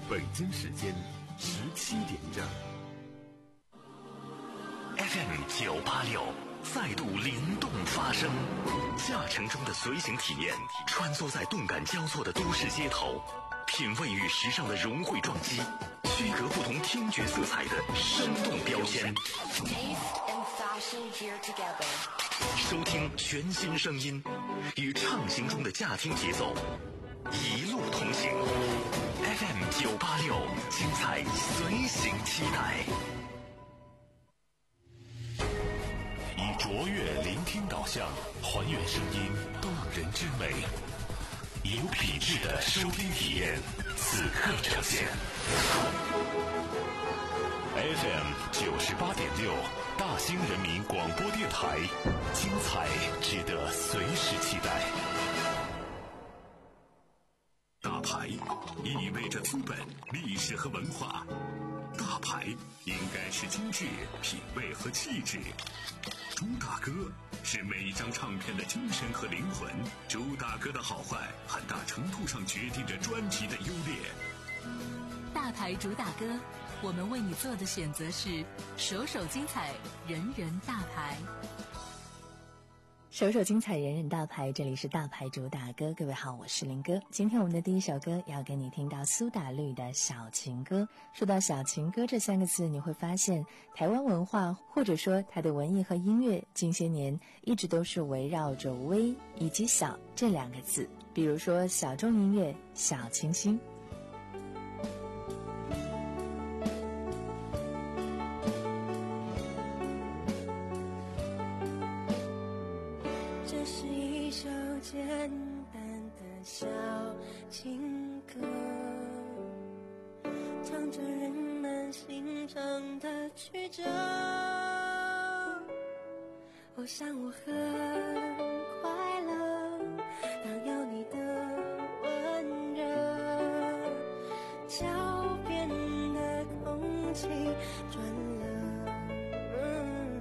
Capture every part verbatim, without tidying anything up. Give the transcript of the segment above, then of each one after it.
北京时间十七点整。 F M 九八六再度灵动发声，驾乘中的随行体验，穿梭在动感交错的都市街头，品味与时尚的融汇撞击，区隔不同听觉色彩的生动标签。收听全新声音，与畅行中的驾听节奏，一路同行。F M 九八六，精彩随行期待。以卓越聆听导向，还原声音动人之美，有品质的收听体验，此刻呈现。F M 九十八点六，大兴人民广播电台，精彩值得随时期待。 大牌意味着资本、历史和文化，大牌应该是精致、品味和气质。朱大哥是每一张唱片的精神和灵魂，朱大哥的好坏很大程度上决定着专辑的优劣。 大牌主打歌，我们为你做的选择是首首精彩，人人大牌。 首首精彩，人人大牌，这里是大牌主打歌。各位好，我是林哥。今天我们的第一首歌要给你听到苏打绿的小情歌。说到小情歌这三个字，你会发现台湾文化或者说它的文艺和音乐近些年一直都是围绕着微以及小这两个字，比如说小众音乐、小清新。 简单的小情歌，唱着人们心肠的曲折。我想我很快乐，当有你的温热，脚边的空气转了，嗯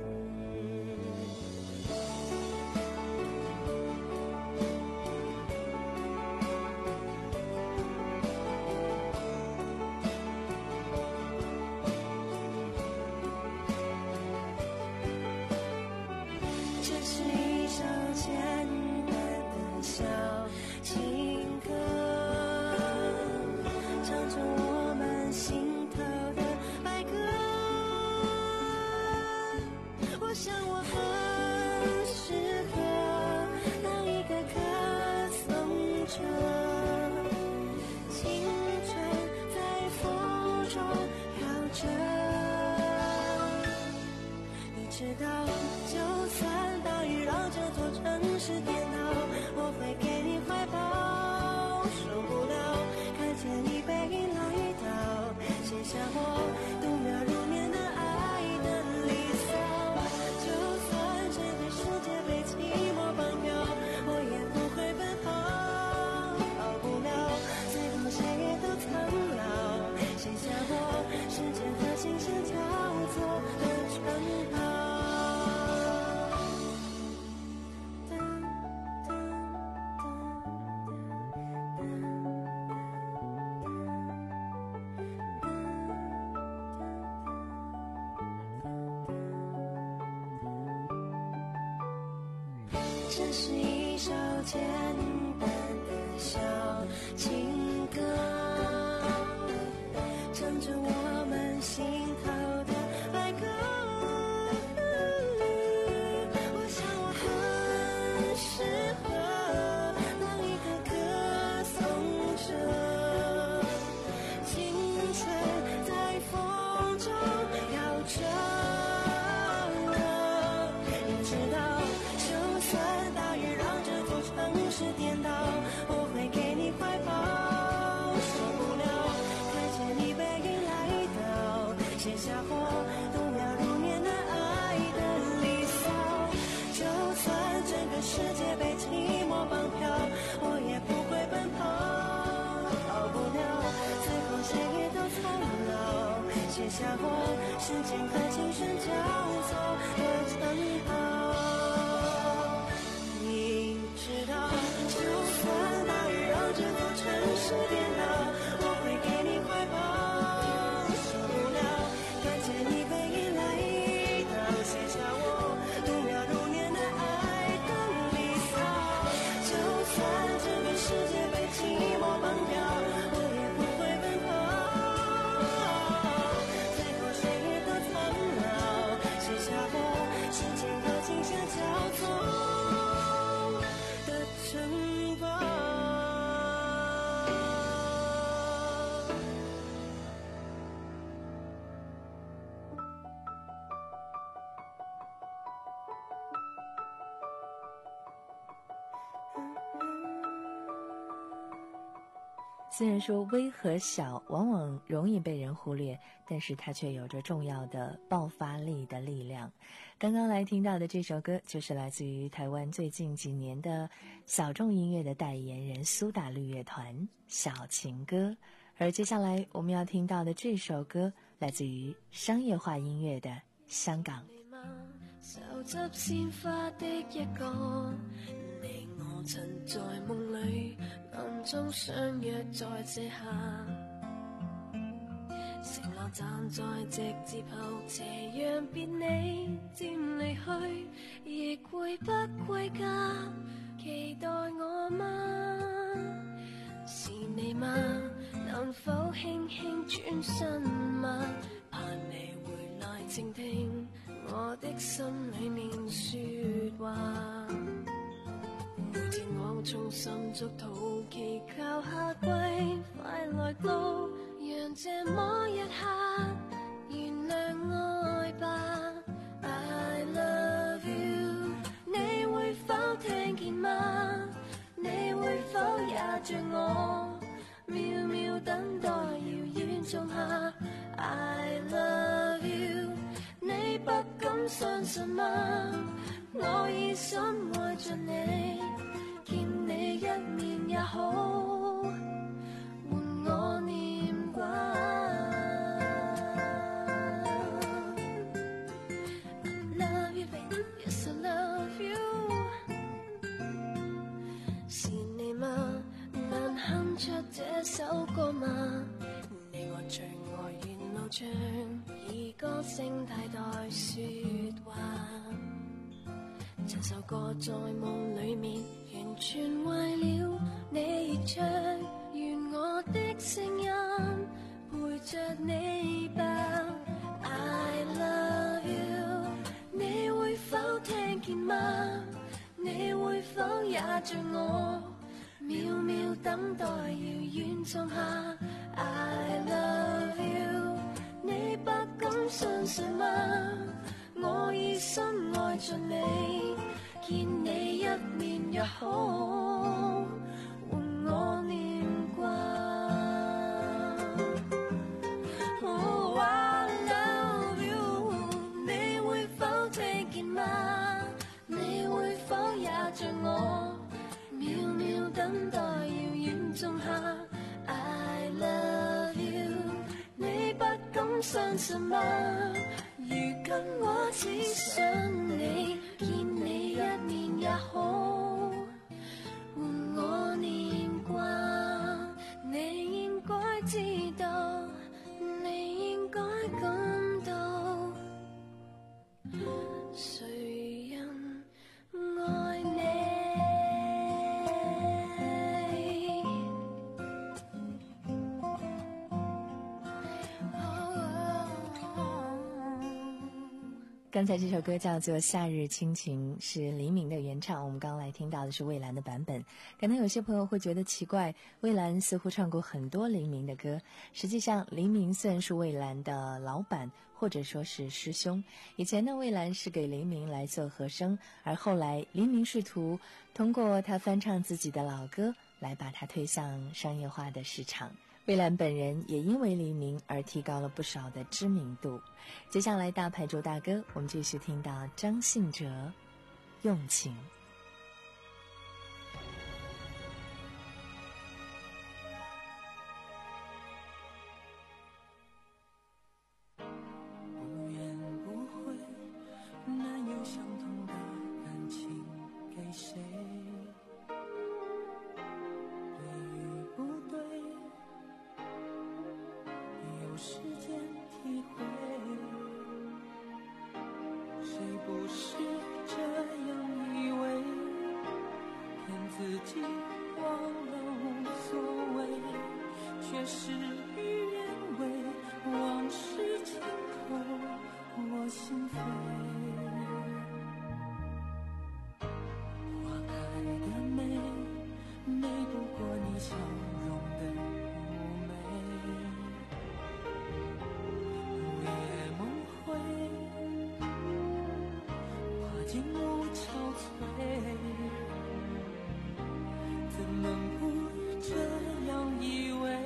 这是一首简单的小情歌，唱着我们心头的爱歌。我想我很适合当一个歌颂者，青春在风中摇着。是颠倒，我会给你怀抱，受不了看见你背影来到，写下我度秒如年的爱的离骚。就算整个世界被寂寞绑票，我也不会奔跑，逃不了最后谁也都苍老，写下我时间和青春交错的称号。你知道，就算大雨让这座城市颠倒，我会给你怀抱。 虽然说微和小往往容易被人忽略，但是它却有着重要的爆发力的力量。刚刚来听到的这首歌就是来自于台湾最近几年的小众音乐的代言人苏打绿乐团小情歌。而接下来我们要听到的这首歌来自于商业化音乐的香港。 手執鮮花的一個，你我曾在夢裏暗中相約在這下，承諾站在直接後斜讓別你漸離去，亦會不歸家，期待我嗎？是你嗎？能否輕輕轉身嗎？盼你回來靜聽我的心裏面說話，每天我衷心祝禱，祈求夏季快來到，讓這麼一刻原諒愛吧。 I love you， 你會否聽見嗎？你會否也像我渺渺等待遙遠種下 I love you， 你不敢相信嗎？我已深愛着你，見你一面也好，換我念掛。I love you baby， yes I love you， 是你嗎？能哼出這首歌嗎？你我最愛沿路唱，以歌聲替代說話。這首歌在夢裏面完全為了你而唱，願我的聲音陪着你吧。I love you， 你會否聽見嗎？你會否也像我渺渺等待遙遠種下 I love you， 你不敢相信嗎？我已深愛着你，見你一面也好，換我念掛。Oh I love you， 你會否聽見嗎？你會否也像我渺渺等待遙遠種下 I love you， 你不敢相信嗎？如今我只想你，見你一面也好，換我念掛。你應該知道，你應該感到，誰人愛你。 刚才这首歌叫做《夏日亲情》，是黎明的原唱。我们刚来听到的是蔚蓝的版本。可能有些朋友会觉得奇怪，蔚蓝似乎唱过很多黎明的歌。实际上，黎明虽然是蔚蓝的老板，或者说是师兄。以前呢，蔚蓝是给黎明来做和声，而后来黎明试图通过他翻唱自己的老歌，来把它推向商业化的市场。蔚蓝本人也因为黎明而提高了不少的知名度。接下来大牌主大歌，我们继续听到张信哲《用情》。 不怨不悔，难有相同的感情给谁？对与不对，有时间体会。谁不是这样以为，骗自己忘了无所谓，却事与愿违，往事轻扣我心扉。花开的美，美不过你笑容的妩媚。午夜梦回，花间无憔悴，怎能不这样以为？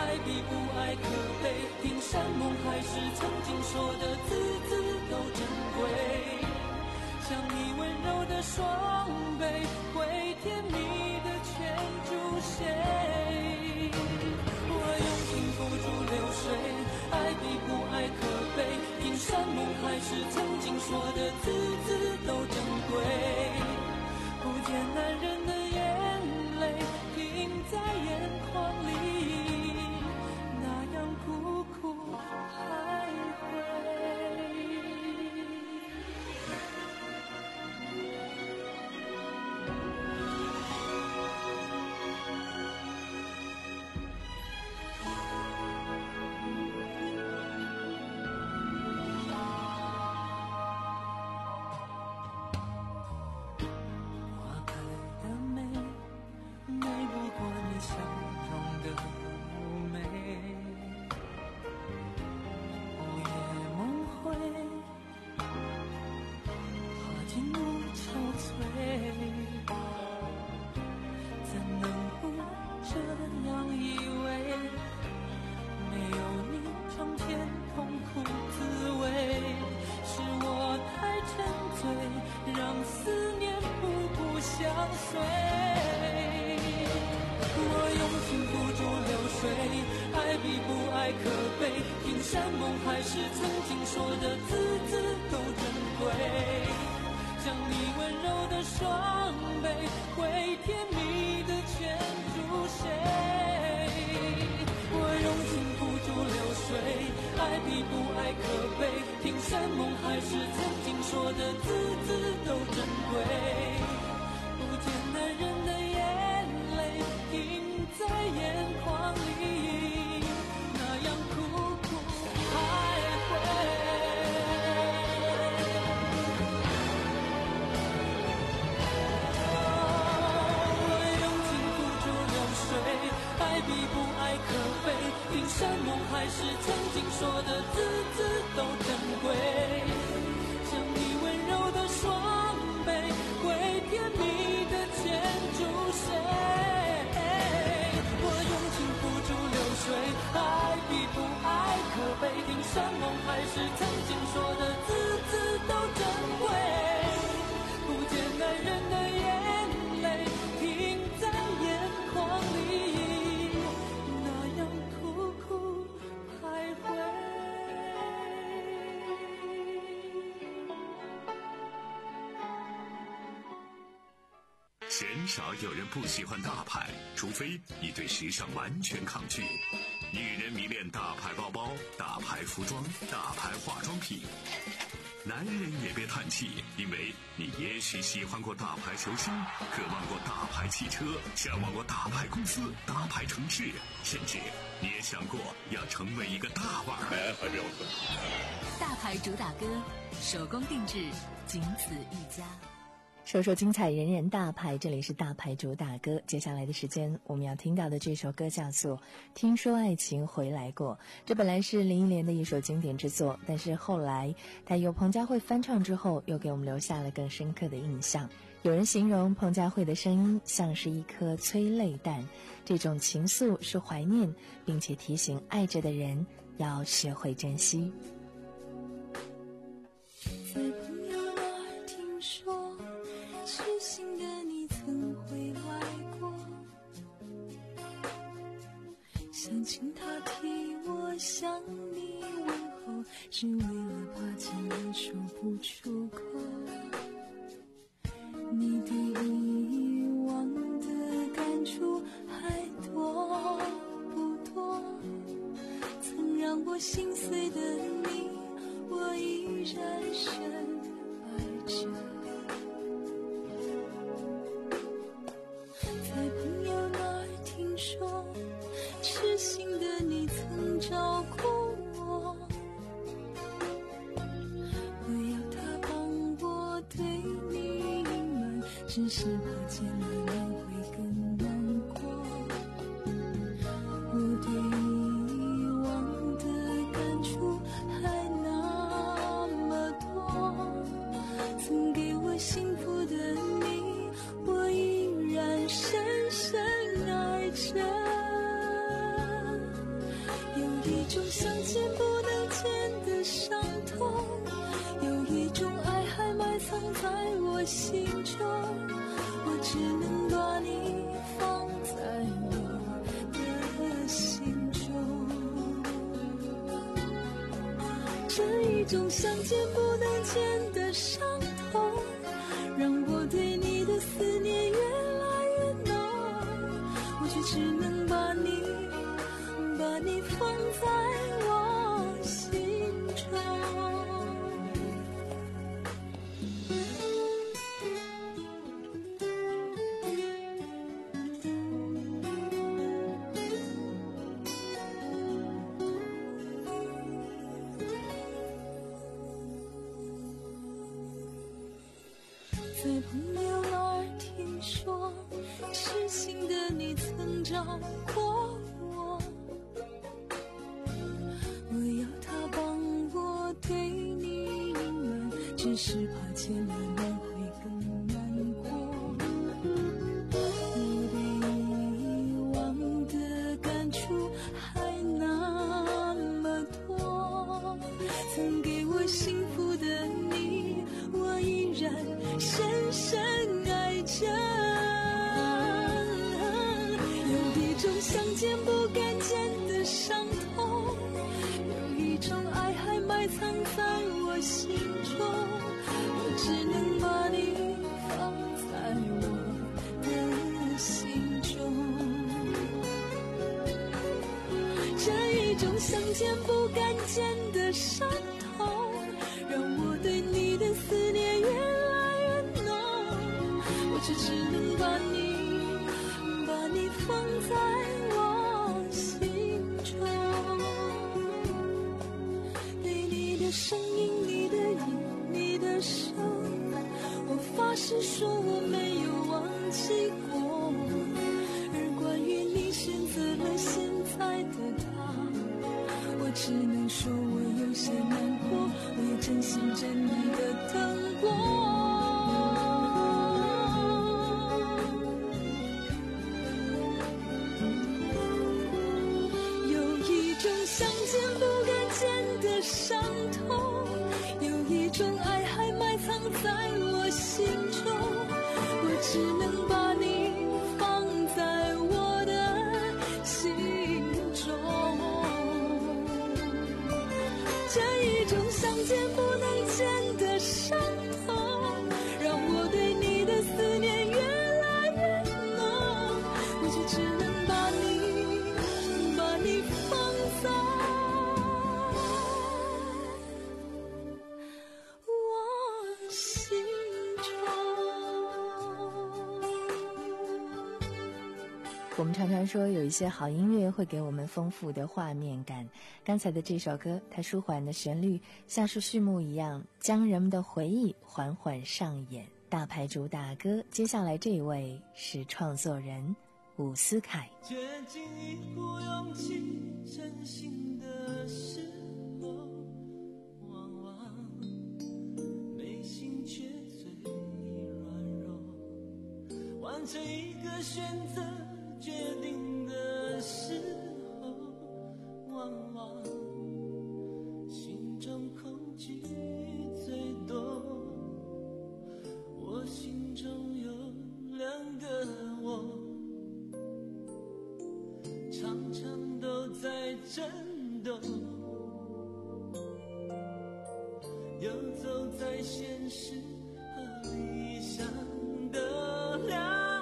爱比不爱可悲，听山盟海誓曾经说的字字都珍贵，像你温柔的双臂，会甜蜜的牵住谁？我用心付诸流水，爱比不爱可悲，听山盟海誓曾经说的字字都珍贵，不见男人的眼泪停在眼眶里，那样苦苦徘徊。花开的美，美不过你笑容的妩媚，午夜梦回，花间无憔悴，怎能不这样以为，没有你尝遍痛苦滋味，是我太沉醉，让思念步步相随。我用心付诸流水，爱比不爱可悲，听山盟海誓曾经说的字字都珍贵，将你温柔的双臂，会甜蜜的牵住谁？我用心付诸流水，爱比不爱可悲，听山盟海誓曾经说的字字都珍贵，不见男人的眼泪停在眼眶里，那样苦苦徘徊。我用尽付诸流水，爱比不爱可悲，听山盟海誓曾经说的字字都珍贵，像你温柔的双臂，会甜蜜的牵住谁？我用尽付诸流水，爱比不爱可悲，听山盟海誓曾经说的字字都珍贵，不见男人的眼泪停在眼眶里，那样苦苦徘徊。 鲜少有人不喜欢大牌，除非你对时尚完全抗拒。女人迷恋大牌包包、大牌服装、大牌化妆品。男人也别叹气，因为你也许喜欢过大牌球星，渴望过大牌汽车，向往过大牌公司、大牌城市，甚至你也想过要成为一个大腕儿。 大牌主打歌，手工定制，仅此一家。 说说精彩人人大牌，这里是大牌主打歌。接下来的时间我们要听到的这首歌叫做《听说爱情回来过》，这本来是林忆莲的一首经典之作，但是后来她由彭佳慧翻唱之后，又给我们留下了更深刻的印象。有人形容彭佳慧的声音像是一颗催泪弹，这种情愫是怀念，并且提醒爱着的人要学会珍惜。 在朋友那儿听说，痴心的你曾回来过，想请他替我向你问候，只为了怕见了说不出口。你对以往的感触还多不多？曾让我心碎的你，我依然深爱着。在朋友那儿听说，痴心的你曾照顾我，我要他帮我对你隐瞒，只是怕见了你会更难过。我对以往的感触还那么多，曾给我幸福的你，我依然深深爱着。 种相见不能见的伤痛，有一种爱还埋藏在我心中，我只能把你放在我的心中。这一种相见不能见的伤痛，让我对你的思念越来越浓，我却只能把你把你放在我心中。在朋友那儿听说，痴心的你曾找过我，我要他帮我对你隐瞒，只是怕见了面会更难过。我对遗忘的感触还那么多，曾给我幸福的你，我依然深深爱着。有一种相见不敢见的伤痛，有一种爱还埋藏在我心中，我只能把你放在我的心中。这一种相见不敢见的伤痛，让我对你的思念越来越浓，我却只能把你把你放在我心中。对你的声音，你的影，你的声，我发誓说我没有忘记过。而关于你选择了现在的他，我只能说我有些难过，我也珍惜着你的灯光。有一种相见不敢见的伤痛，有一种爱还埋藏在我心中，我只能把你放在我的心中。这一种相见不能见的伤痛，让我对你的思念越来越浓，我却只能把你把你放在我心中。 我们常常说有一些好音乐会给我们丰富的画面感，刚才的这首歌，它舒缓的旋律像是序幕一样，将人们的回忆缓缓上演。大牌主打歌，接下来这一位是创作人伍思凯。 接近一股勇气，真心的时候，往往内心却最软弱。完成一个选择决定的时候，往往心中恐惧最多。我心中有两个我，常常都在震动，游走在现实和理想的两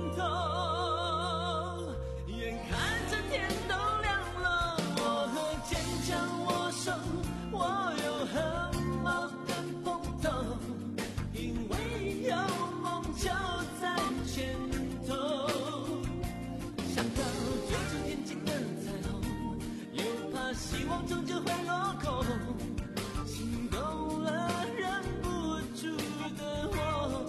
头，眼看着天都亮了，我和坚强握手，我有很矛盾碰头，因为有梦就在前头，想到追逐天际的彩虹，又怕希望终究会落空，心动了忍不住的我，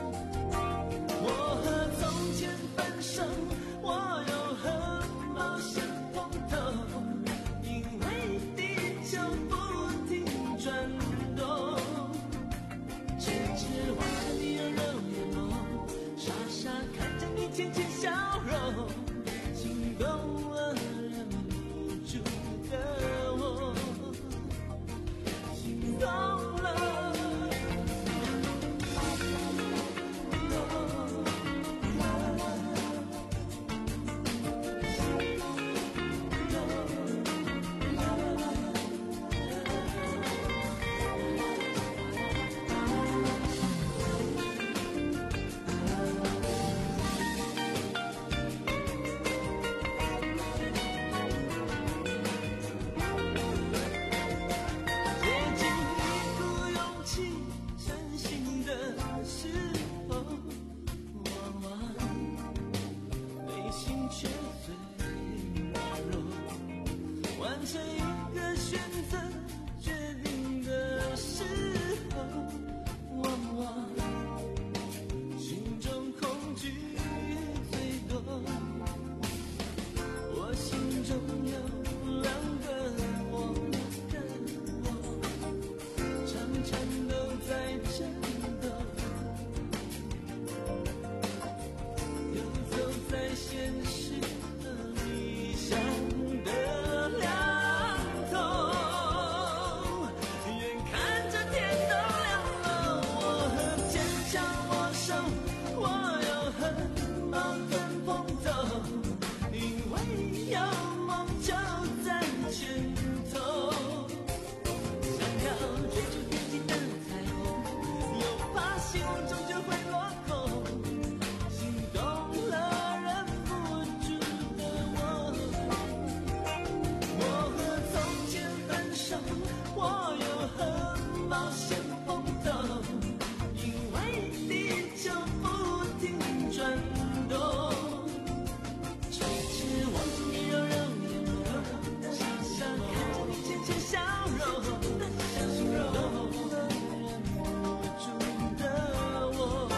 我和从前分手，我有和冒险碰头，因为地球不停转动，痴痴望着你有热眼眸，傻傻看着你浅浅笑容，心动了忍不住的完成一个选择决定的时候，往往心中恐惧最多。我心中有两个我跟我常常都在战斗，游走在现实和理想的两头，眼看着天都亮了，我很坚强握手，我又很矛盾碰头，因为有梦就在前头，想要追逐天际的彩虹，又怕希望终究会落空，心动了忍不住的我，我和从前分手，我又和冒险碰头，因为地球不停转动，只是望着你柔柔眼眸，傻傻看着你浅浅笑容，心动了忍不住的我，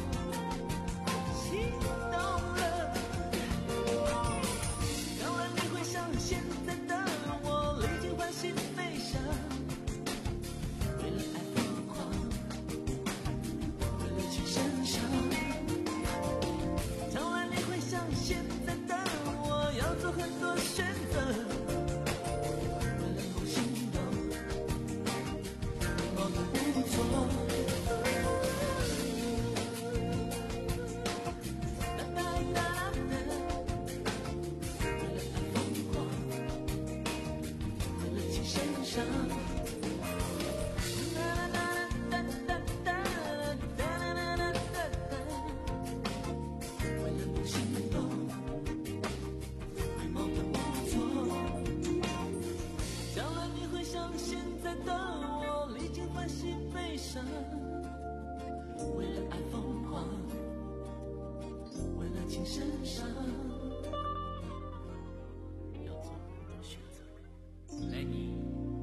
心动了。当然你会像现在的我，历经欢喜悲伤，为了爱疯狂，为了情深伤。当然你会像现在的我，要做很多选择，为了梦心动，我们不错。哒哒哒哒哒，为了爱疯狂，为了情深伤。哒哒哒哒哒哒哒哒哒哒，为了梦心动，为梦的不错。将来你会像现在的我，历经欢喜悲伤，为了爱疯狂，为了情深伤，要做很多选择。来你。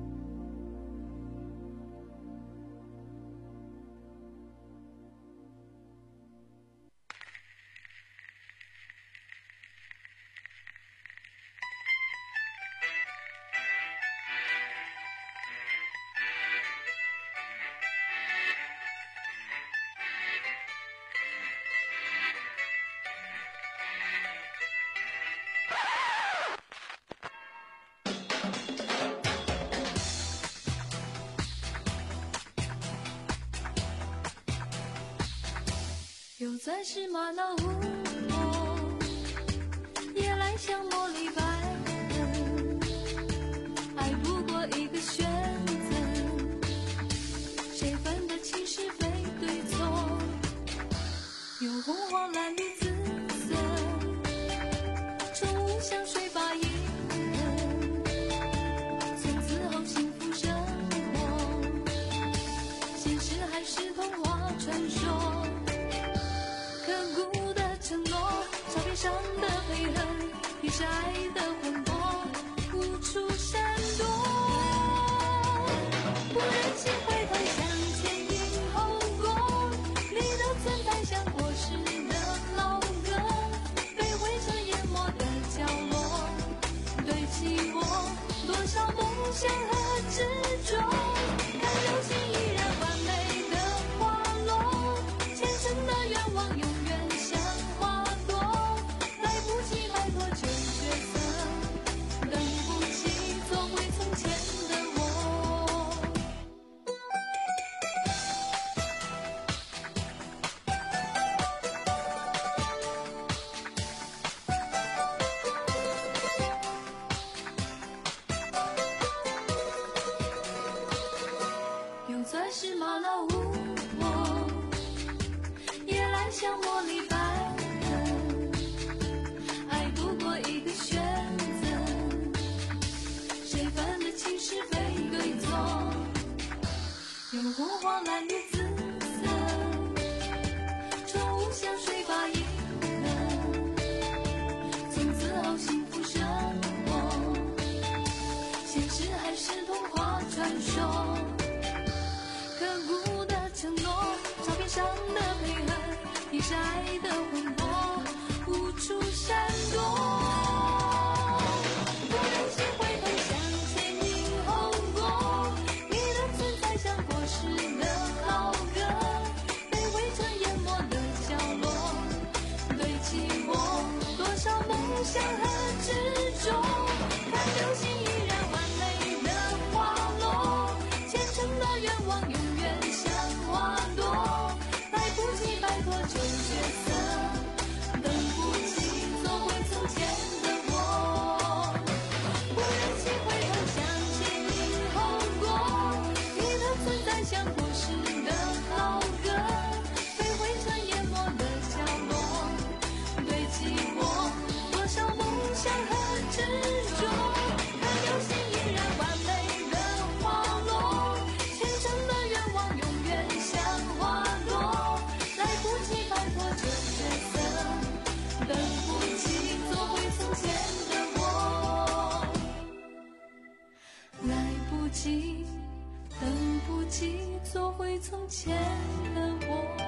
又在石马那湖泊，夜来香茉莉白痕，爱不过一个选择，谁分得清是非对错？有红黄蓝绿紫色，宠物像水把银河，从此后幸福生活，现实还是童话传说。刻骨的承诺，照片上的配合，也是爱的魂魄，无处闪躲。不忍心回头向前迎后果，你的存在像过时的老歌，被灰尘淹没的角落，堆起我多少梦想和执着。看流星依然完美的滑落，虔诚的愿望永远像花朵，来不及摆脱旧角色，等不及做回从前的我。 说。刻骨的承诺，照片上的配合，也是爱的魂魄，无处闪躲。不忍心回头向前迎红过，你的存在像过时的老歌，被灰尘淹没的角落，堆积我多少梦想和执着。看流星依然完美的滑落，虔诚的愿望永远像花朵，来不及摆脱旧角色，等不及做回从前的我。不忍心回头向前迎红过，你的存在像过时的老歌，被灰尘淹没的角落，堆积我多少梦想和执着。看流星依然完美的滑落，虔诚的愿望永远像花朵，来不及摆脱这角色，等不及做回从前的我。来不及，等不及做回从前的我。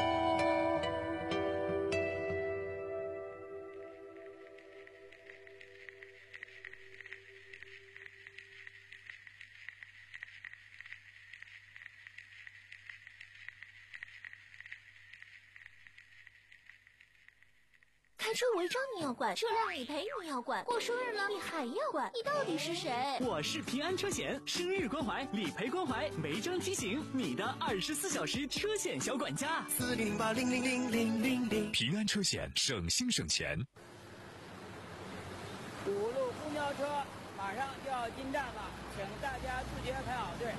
开车违章你要管，车辆理赔你要管，过生日了你还要管，你到底是谁？ 我是平安车险，生日关怀、理赔关怀、违章提醒，你的二十四小时车险小管家。 四零零八零零零零零零。 平安车险，省心省钱。 五路公交车马上就要进站了，请大家自觉排好队。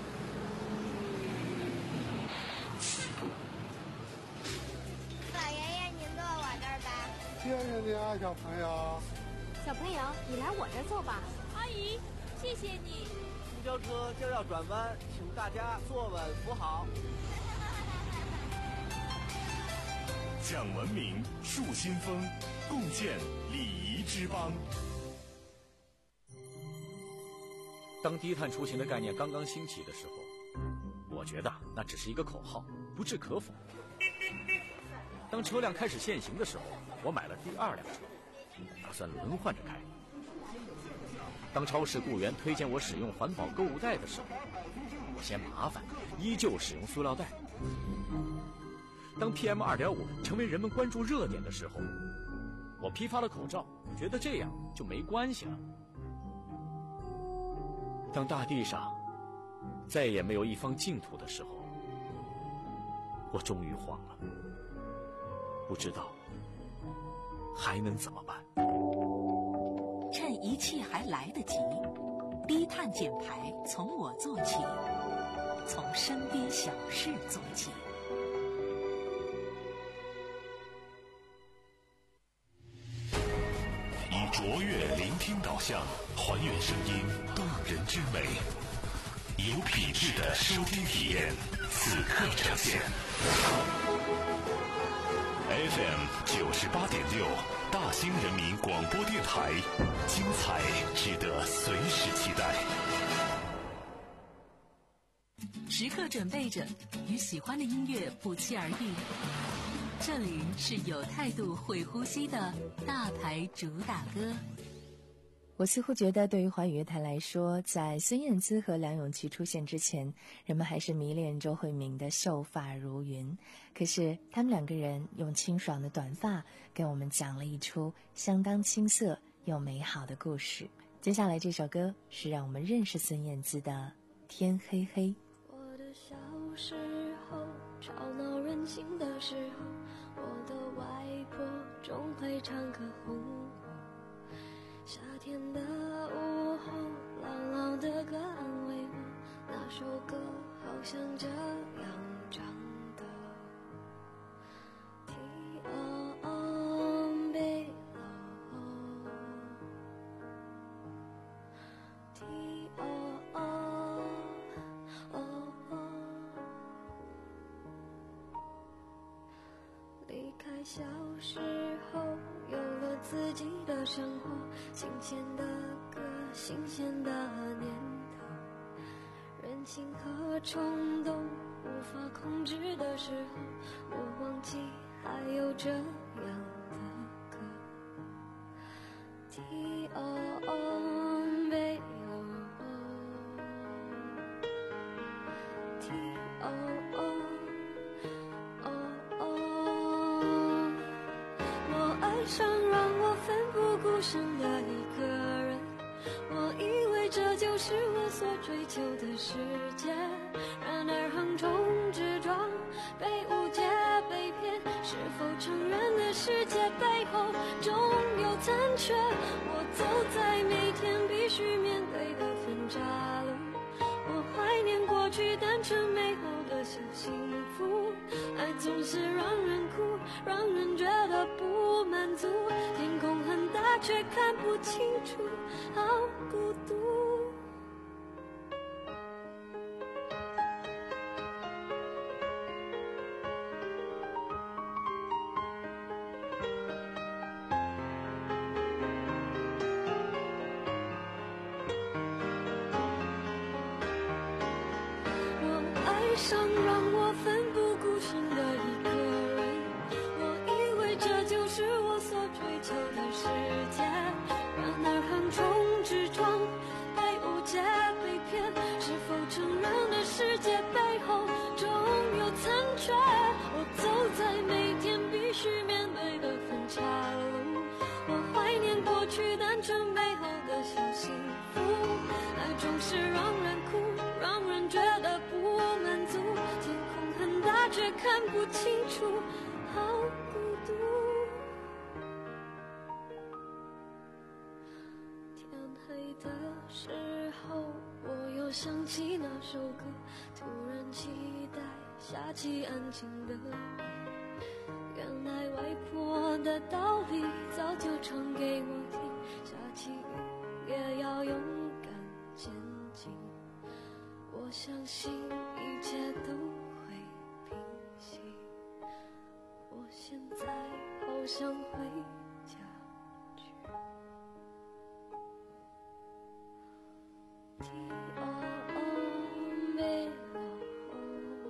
老爷爷，您坐我这儿吧。 谢谢你啊，小朋友。 小朋友，你来我这儿坐吧。 阿姨，谢谢你。 公交车就要转弯，请大家坐稳扶好。 讲文明，树新风，共建礼仪之邦。 当低碳出行的概念刚刚兴起的时候，我觉得那只是一个口号，不置可否。当车辆开始限行的时候，我买了第二辆车，打算轮换着开。当超市雇员推荐我使用环保购物袋的时候，我嫌麻烦，依旧使用塑料袋。当 P M 二点五 成为人们关注热点的时候，我批发了口罩，觉得这样就没关系了。当大地上再也没有一方净土的时候，我终于慌了，不知道还能怎么办。 趁一切还来得及，低碳减排从我做起，从身边小事做起。 以卓越聆听导向，还原声音动人之美，有品质的收听体验，此刻呈现。F M 九十八点六，大兴人民广播电台，精彩值得随时期待。 时刻准备着，与喜欢的音乐不期而遇。这里是有态度、会呼吸的大牌主打歌。 我似乎觉得，对于华语乐坛来说，在孙燕姿和梁咏琪出现之前，人们还是迷恋周慧敏的秀发如云。可是，他们两个人用清爽的短发，给我们讲了一出相当青涩又美好的故事。接下来这首歌是让我们认识孙燕姿的《天黑黑》。 我的小时候，吵闹任性的时候，我的外婆总会唱歌哄我。夏天的午后，牢牢的歌安慰我，那首歌好像这样唱的。天黑咯，天离开小时候，有了自己的生活，新鲜的歌，新鲜的念头，人情和冲动无法控制的时候，我忘记还有这样的歌。T O O B O T O O O O， 我爱上让我奋不顾身的一个人，我以为这就是我所追求的世界，然而横冲直撞，被误解被骗，是否成人的世界背后总有残缺？我走在每天必须面对的分岔路，我怀念过去单纯美好的小幸福，爱总是让人哭，让人觉得不满足，天空很大却看不清楚，好孤独。上让我奋不顾身的一个人，我以为这就是我所追求的世界，然而横冲直撞，被误解被骗，是否成人的世界背后总有残缺？我走在每天必须面对的分岔路，我怀念过去单纯美好的小幸福，爱总是让人哭，让人觉得不满足，天空很大却看不清楚，好孤独。天黑的时候，我又想起那首歌，突然期待下起安静的雨，原来外婆的道理早就唱给我听，下起雨也要勇敢前进，我相信一切都会平息，我现在好想回家去。 T O O B O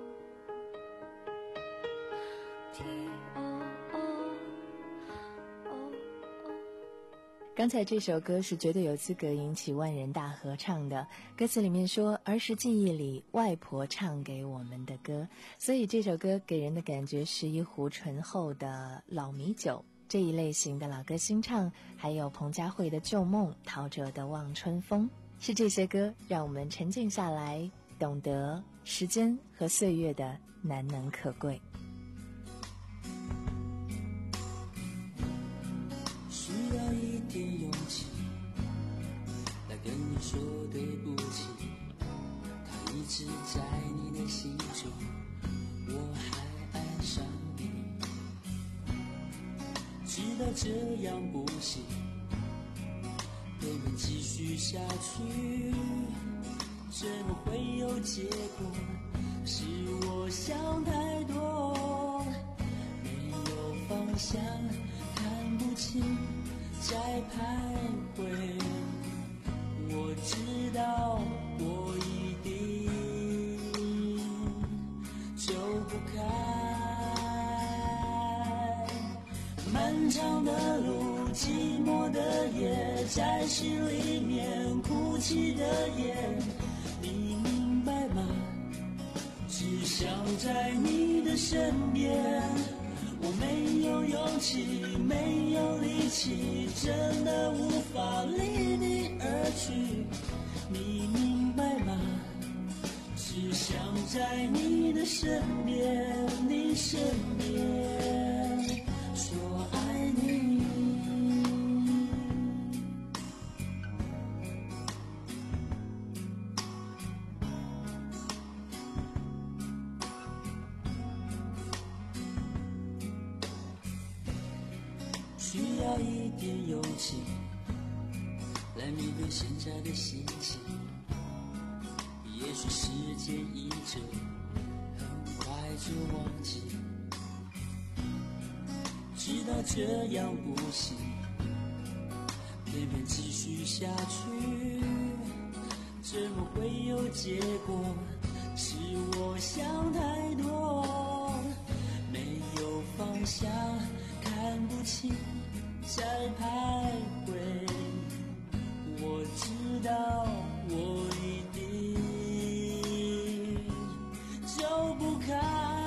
T O O O。 刚才这首歌是绝对有资格引起万人大合唱的，歌词里面说儿时记忆里外婆唱给我们的歌，所以这首歌给人的感觉是一壶醇厚的老米酒，这一类型的老歌新唱，还有彭佳慧的旧梦，陶喆的望春风，是这些歌让我们沉静下来，懂得时间和岁月的难能可贵。 需要一点勇气来跟你说对不起，他一直在你的心中，我还爱上你，知道这样不行，我们继续下去，怎么会有结果？是我想太多，没有方向，看不清，在徘徊。我知道我一定走不开，漫长的路，寂寞的夜，在心里面哭泣的夜，你明白吗？只想在你的身边，我没有勇气，没有力气，真的无法离你而去，你明白吗？只想在你的身边，你身边说爱你。需要一点勇气来面对现在的心情，也许时间一久，很快就忘记，知道这样不行，偏偏继续下去， 怎么会有结果？是我想太多，没有方向，看不清，在徘徊。我知道我一定走不开，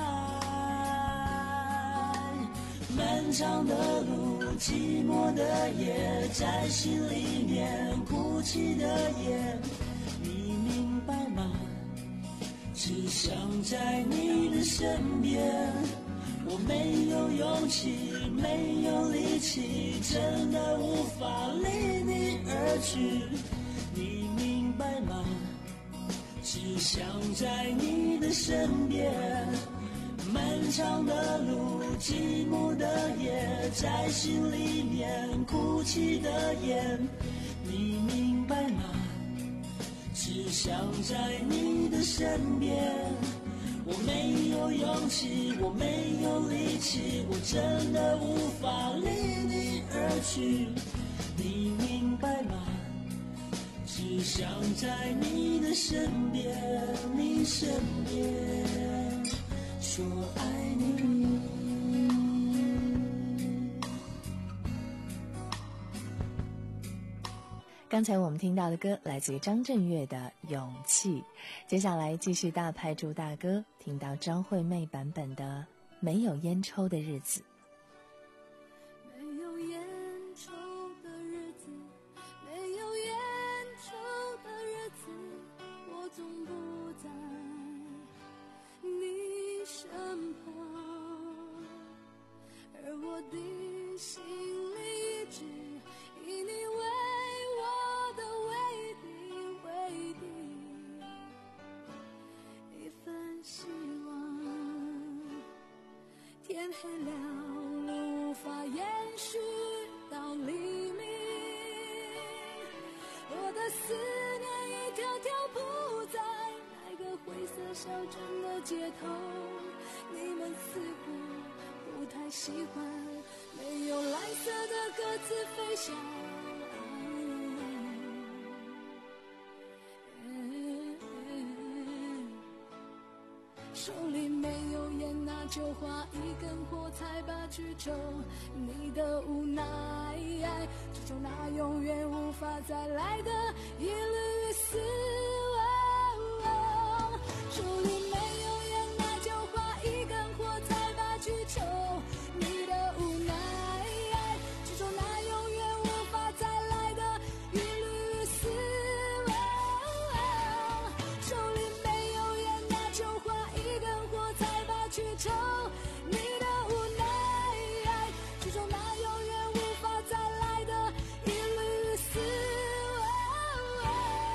漫长的路，寂寞的夜，在心里面哭泣的夜，你明白吗？只想在你的身边，我没有勇气，没有力气，真的无法离你而去，你明白吗？只想在你的身边，漫长的路，寂寞的夜，在心里面哭泣的夜，你明白吗？只想在你的身边，我没有勇气，我没有力气，我真的无法离你而去，你明白吗？只想在你的身边，你身边说爱你。 刚才我们听到的歌来自于张震岳的《勇气》，接下来继续大牌主大歌，听到张惠妹版本的《没有烟抽的日子》。 没有烟抽的日子，没有烟抽的日子，我总不在你身旁，而我的心里一直以你为我的唯一唯一一份希望。天黑了，路无法延续到黎明，我的思念一条条铺在那个灰色小镇的街头，你们似乎不太喜欢没有蓝色的鸽子飞翔，手里没有烟，那就划一根火柴吧去抽你的无奈，这种那永远无法再来的一缕死亡。手里没有烟，那就划一根火柴吧去抽你的无奈，这种那永远无法再来的一缕死亡。手里没有烟，那就划一根火柴吧去抽你的无奈，这种那永远无法再来的一缕死亡。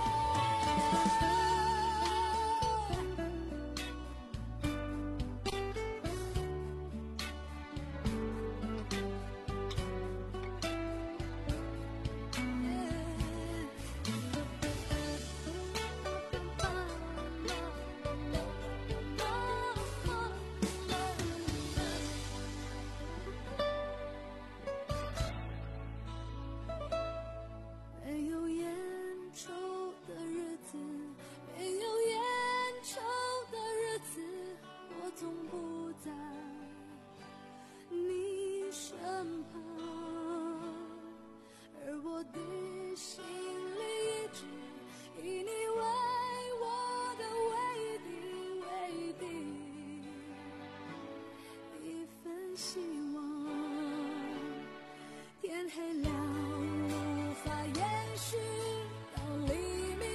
没有烟抽的日子，没有烟抽的日子，我总不在你身旁，而我的心里一直以你为我的唯一唯一一份希望。天黑了，无法延续到黎明，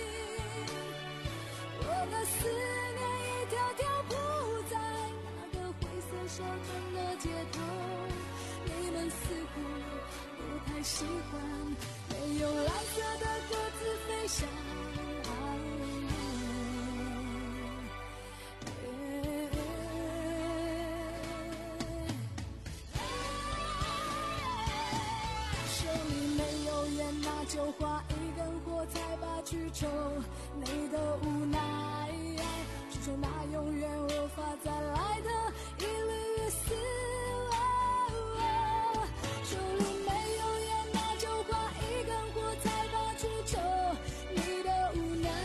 我的思念一条条铺在那个灰色小镇的街头，你们似乎不太喜欢没有蓝色的鸽子飞翔，手里没有烟，那就划一根火柴吧去抽你的无奈，这种那永远无法再来的一缕死亡。手里没有烟，那就划一根火柴吧去抽你的无奈，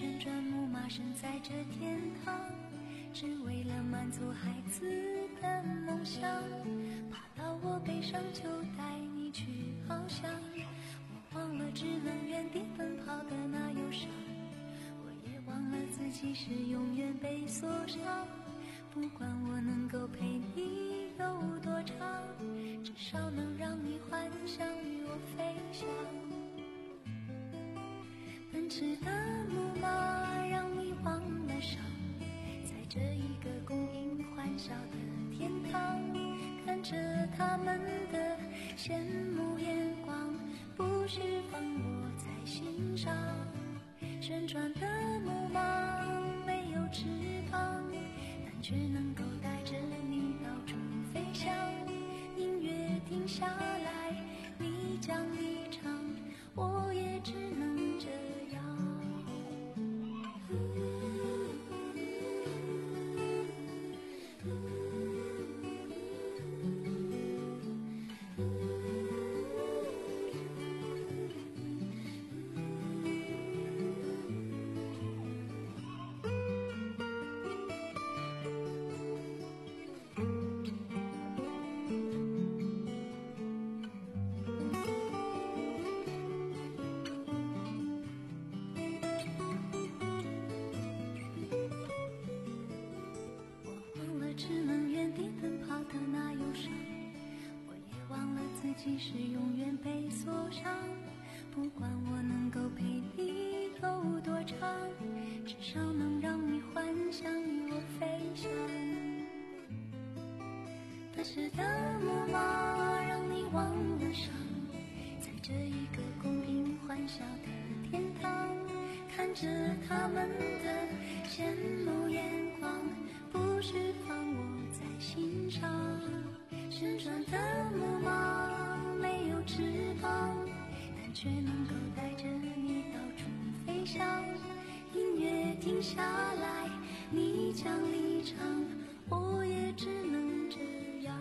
旋转木马身在这天堂，只为了满足孩子的梦想，爬到我背上就带你去翱翔，我忘了只能原地奔跑的那忧伤，我也忘了自己是永远被锁上，不管我能够陪你有多长，至少能让你幻想与我飞翔。奔驰的木马让你忘了伤，在这一个供应欢笑的天堂，看着他们的羡慕眼光，不释放我在心上。旋转的木马没有翅膀，但却能够带着你到处飞翔。音乐停下来，你将离场，我也只能这样。自己是永远被锁上，不管我能够陪你有多长，至少能让你幻想与我飞翔。奔驰的木马让你忘了伤，在这一个供应欢笑的天堂，看着他们的羡慕眼光，不释放我在心上。旋转的木马没有翅膀，但却能够带着你到处飞翔。音乐停下来，你将离场，我也只能这样。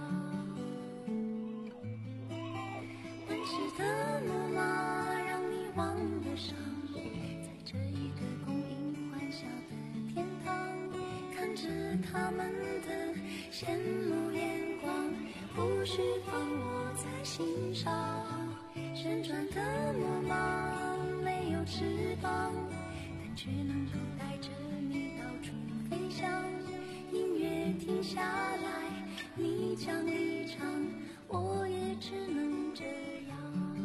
奔驰的木马让你忘了伤，在这一个供应欢笑的天堂，看着他们的羡慕眼光，不释放我在心上。旋转的木马没有翅膀，但却能够带着你到处飞翔。音乐停下来，你将离场，我也只能这样。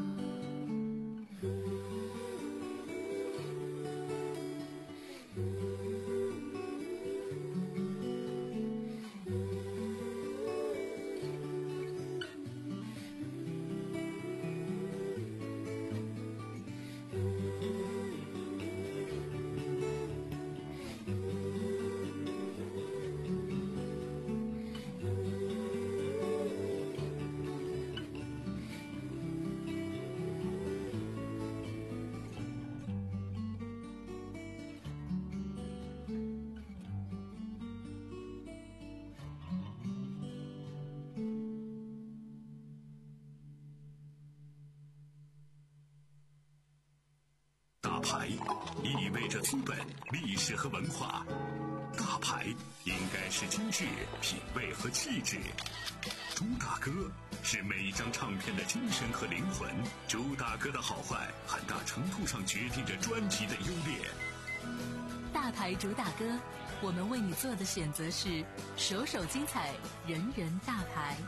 大牌意味着资本、历史和文化，大牌应该是精致、品味和气质。朱大哥是每一张唱片的精神和灵魂，朱大哥的好坏很大程度上决定着专辑的优劣。 大牌朱大哥，我们为你做的选择是首首精彩，人人大牌。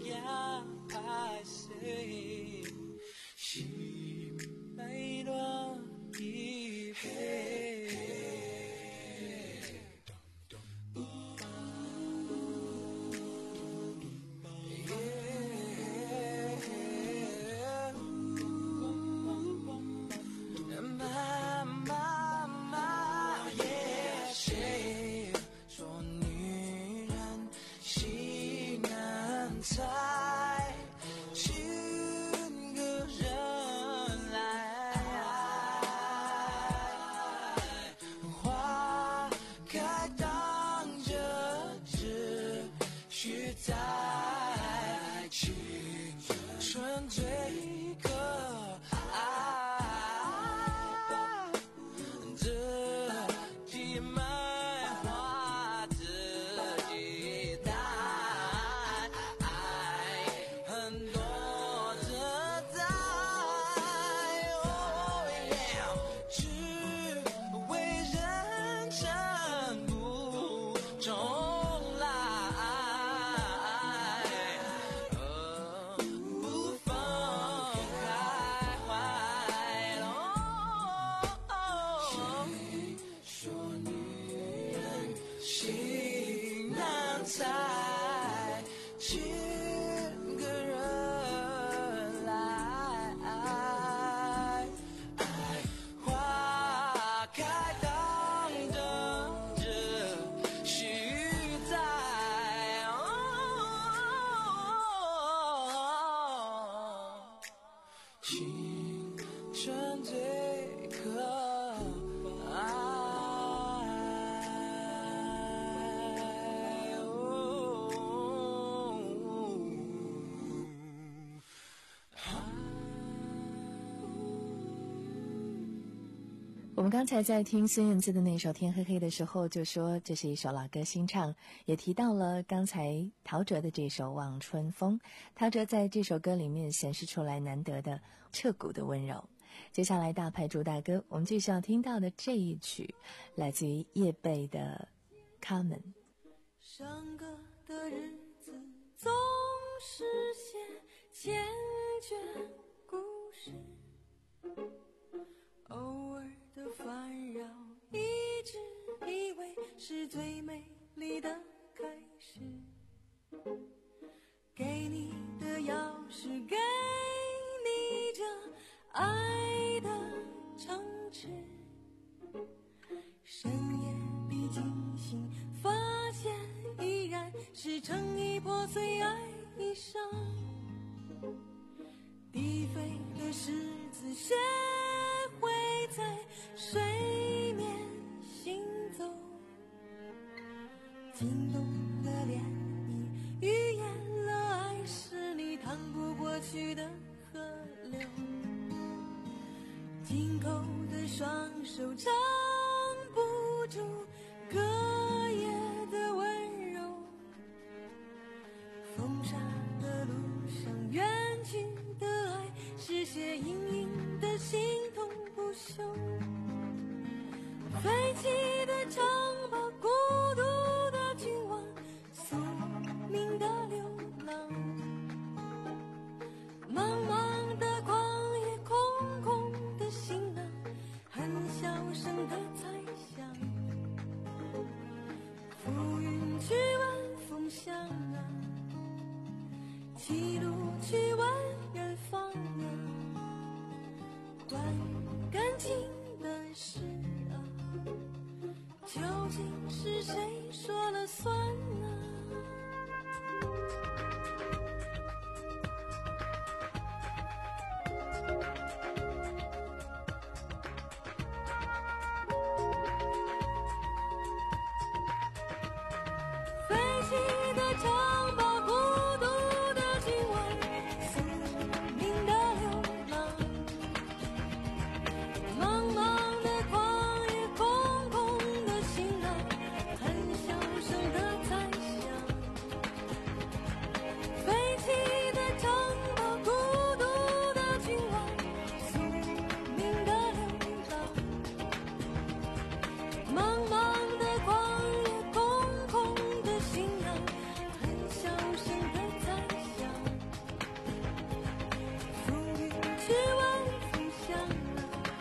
心爱的我们刚才在听孙燕姿的那首《天黑黑》的时候，就说这是一首老歌新唱，也提到了刚才陶喆的这首《望春风》。陶喆在这首歌里面显示出来难得的彻骨的温柔。接下来大牌主打歌，我们继续要听到的这一曲，来自于叶蓓的《卡门》。 上课的日子总是写千卷故事，偶尔的烦扰一直以为是最美丽的开始，给你的钥匙，给你这爱的城池，深夜里惊醒发现依然是成一破碎爱一生，低飞的狮子学会在水面行走，惊动了涟漪，预言了爱是你趟不过去的河流，紧扣的双手撑不住隔夜的温柔，风沙的路上远去的爱是些隐隐的心痛不休，飞起的长袍，孤独的君王，宿命的流浪，茫茫的旷野，空空的行囊，很小声的猜想，浮云去问风向啊，歧路去问远方啊，关于感情的事啊，究竟是谁说了算呢？飞起的长袍，孤独的君王，宿命的流浪，茫茫的旷野，空空的行囊，很小声的猜想，飞起的长袍，孤独的君王，宿命的流浪，茫茫的旷野，空空的行囊，很小声的猜想，浮云去问风向啊，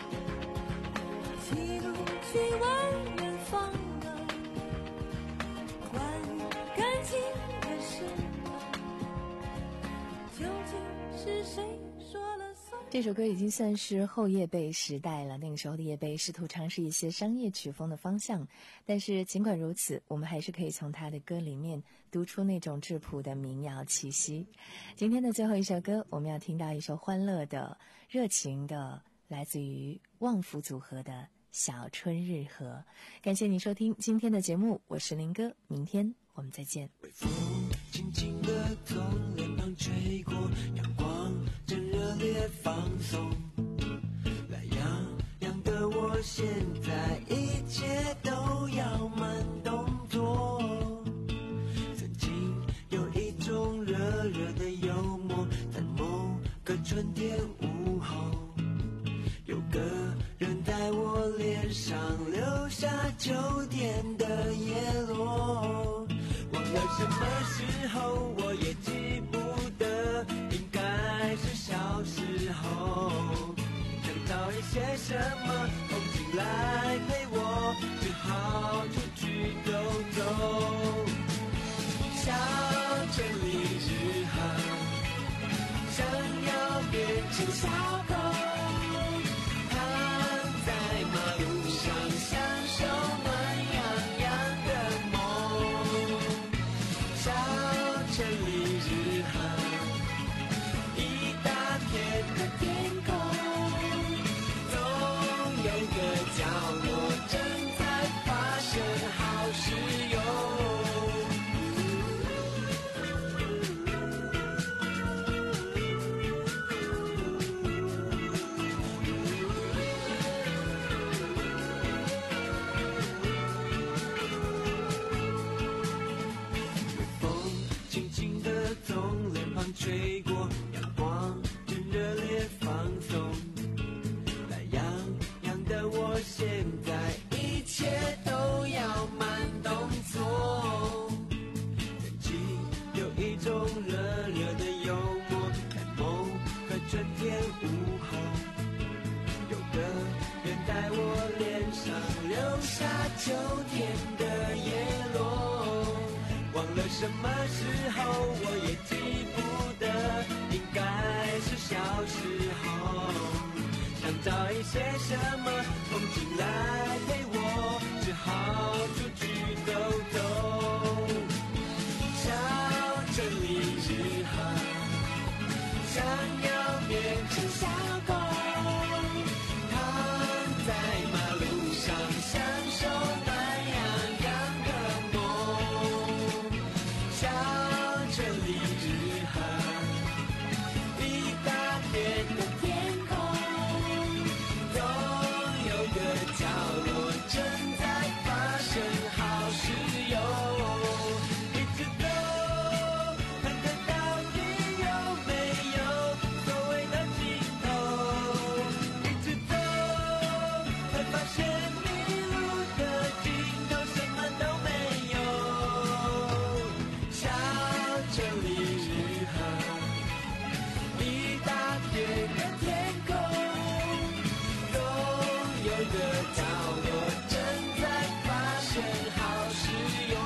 歧路去问远方啊，关于感情的事啊，究竟是谁说了算？ 这首歌已经算是后叶蓓时代了，那个时候的叶蓓试图尝试一些商业曲风的方向，但是尽管如此，我们还是可以从他的歌里面读出那种质朴的民谣气息。今天的最后一首歌，我们要听到一首欢乐的、热情的，来自于旺福组合的《小春日和》。感谢你收听今天的节目，我是林哥，明天我们再见。 风轻轻地从脸庞吹过，阳光正热烈放松，懒洋洋的我现在一切都要慢动作，曾经有一种热热的幽默，在某个春天午后，有个人在我脸上留下秋天的叶落，忘了什么时候，我也记不得，应该是小时候，想找一些什么风景来陪我，只好出去走走。小城里日和，想要变成小狗，躺在马路上享受暖洋洋的梦。小城里日和，一大片的天空，总有个角落留下秋天的叶落。忘了什么时候，我也记不得，应该是小时候。想找一些什么风景来陪我，只好出去走走。瞧这里日和，想要变成小狗，躺在马路上享受暖洋洋的梦。瞧这里日和，一大片的天空，总有个角落正在发生好事哟。一直走，看看到底有没有所谓的尽头。一直走，才发现迷路的尽头什么都没有。瞧这里日和，一大片的天空，总有个角落正在发生好事哟。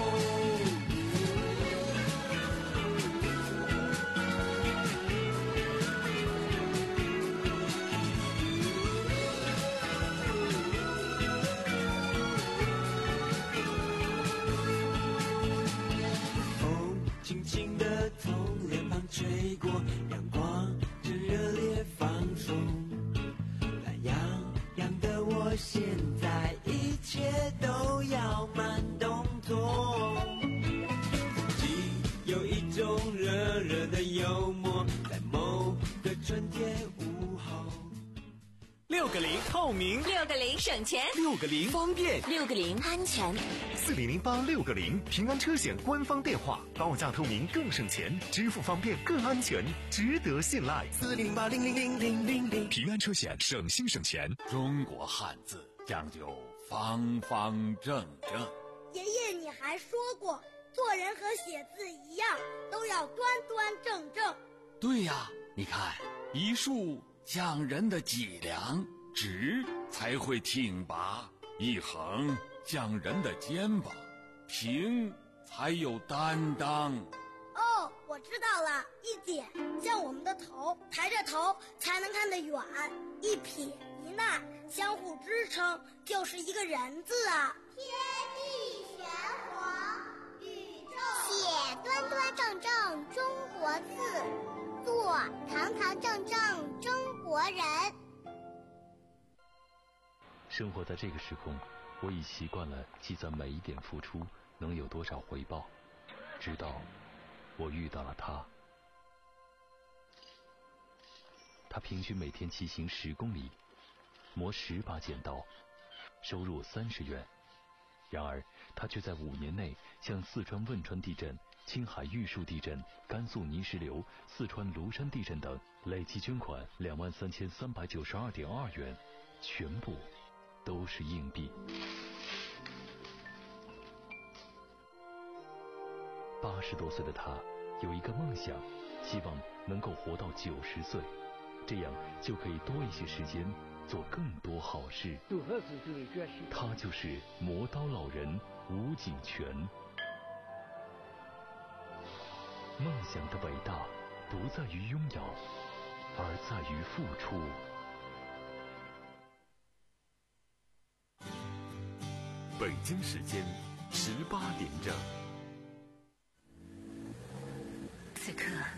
风轻轻地从脸庞吹过，阳光正热烈放松。懒洋洋的我，现在一切都要慢动作。自己有一种热热的幽默，在某个春天午后。 六个零透明， 六个零省钱， 六个零方便， 六个零安全。 四零零八六个零平安车险官方电话，报价透明更省钱，支付方便更安全，值得信赖。 四零零八零零零零零零， 平安车险省心省钱。 中国汉字讲究方方正正。 爷爷，你还说过，做人和写字一样，都要端端正正。 对呀，你看，一竖讲人的脊梁，直才会挺拔；一横讲人的肩膀，平才有担当。 哦，我知道了，一点像我们的头，抬着头才能看得远；一撇一捺相互支撑，就是一个人字啊。 天地玄黄，宇宙写端端正正中国字，做堂堂正正中国人。 生活在这个时空，我已习惯了计算每一点付出能有多少回报，直到我遇到了他。他平均每天骑行十公里，磨十把剪刀，收入三十元。然而他却在五年内向四川汶川地震、青海玉树地震、甘肃泥石流、四川庐山地震等累计捐款两万三千三百九十二点二元，全部都是硬币。八十多岁的他有一个梦想，希望能够活到九十岁，这样就可以多一些时间做更多好事。他就是磨刀老人吴景全。梦想的伟大不在于拥有，而在于付出。 北京时间十八点整。 此刻